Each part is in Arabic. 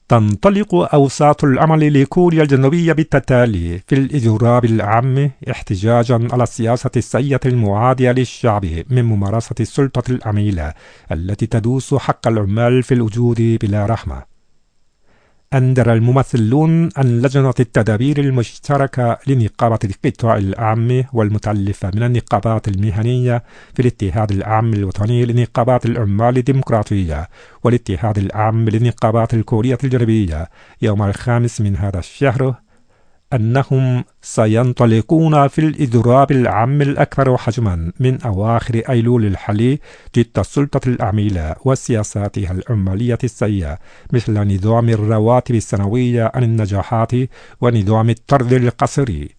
تنطلق أوساط العمل لكوريا الجنوبية بالتتالي في الإضراب العام احتجاجا على السياسة السيئة المعادية للشعب من ممارسة السلطة العميلة التي تدوس حق العمال في الوجود بلا رحمة. أنذر الممثلون عن لجنة التدابير المشتركة لنقابة القطاع العام والمتألفة من النقابات المهنية في الاتحاد العام الوطني لنقابات العمال الديمقراطية والاتحاد العام للنقابات الكورية الجنوبية يوم 5 من هذا الشهر أنهم سينطلقون في الإضراب العام الأكبر حجما من أواخر أيلول الحالي ضد السلطة العميلة وسياساتها العمالية السيئة مثل نظام الرواتب السنوية عن النجاحات ونظام الطرد القسري.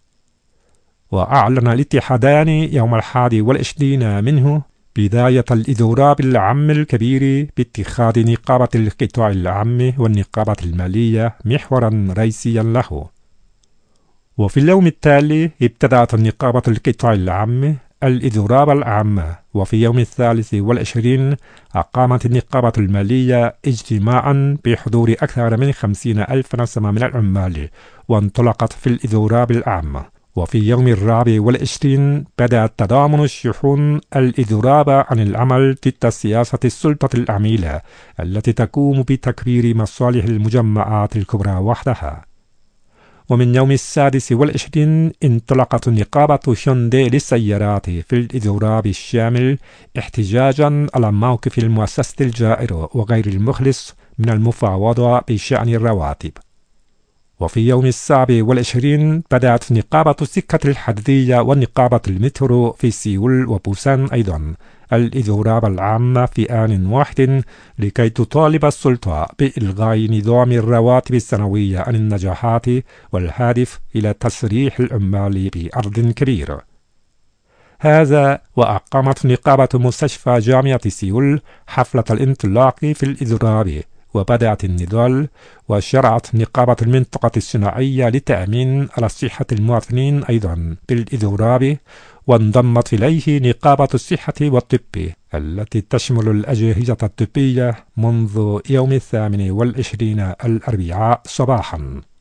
وأعلن الاتحادان يوم 21 منه بداية الإضراب العام الكبير باتخاذ نقابة القطاع العام والنقابة المالية محورا رئيسيا له. وفي اليوم التالي ابتدأت النقابة القطاع العام الإضراب العام، وفي يوم 23 أقامت النقابة المالية اجتماعا بحضور أكثر من 50,000 نسمة من العمال وانطلقت في الإضراب العام. وفي يوم 24 بدأت تضامن الشحون الإضراب عن العمل ضد سياسة السلطة العميلة التي تقوم بتكبير مصالح المجمعات الكبرى وحدها. ومن يوم 26 انطلقت نقابة هيونداي للسيارات في الإضراب الشامل احتجاجا على موقف المؤسسة الجائر وغير المخلص من المفاوضة بشأن الرواتب. وفي يوم 27 بدأت نقابة السكة الحديدية ونقابة المترو في سيول وبوسان أيضا الإضراب العام في آن واحد لكي تطالب السلطة بإلغاء نظام الرواتب السنوية عن النجاحات والهادف إلى تسريح العمال بأرض كبير. هذا وأقامت نقابة مستشفى جامعة سيول حفلة الانطلاق في الإضراب، وبدأت النضال، وشرعت نقابة المنطقة الصناعية لتأمين على صحة المواطنين أيضا بالإضراب، وانضمت إليه نقابة الصحة والطب التي تشمل الأجهزة الطبية منذ يوم 28 الأربعاء صباحا.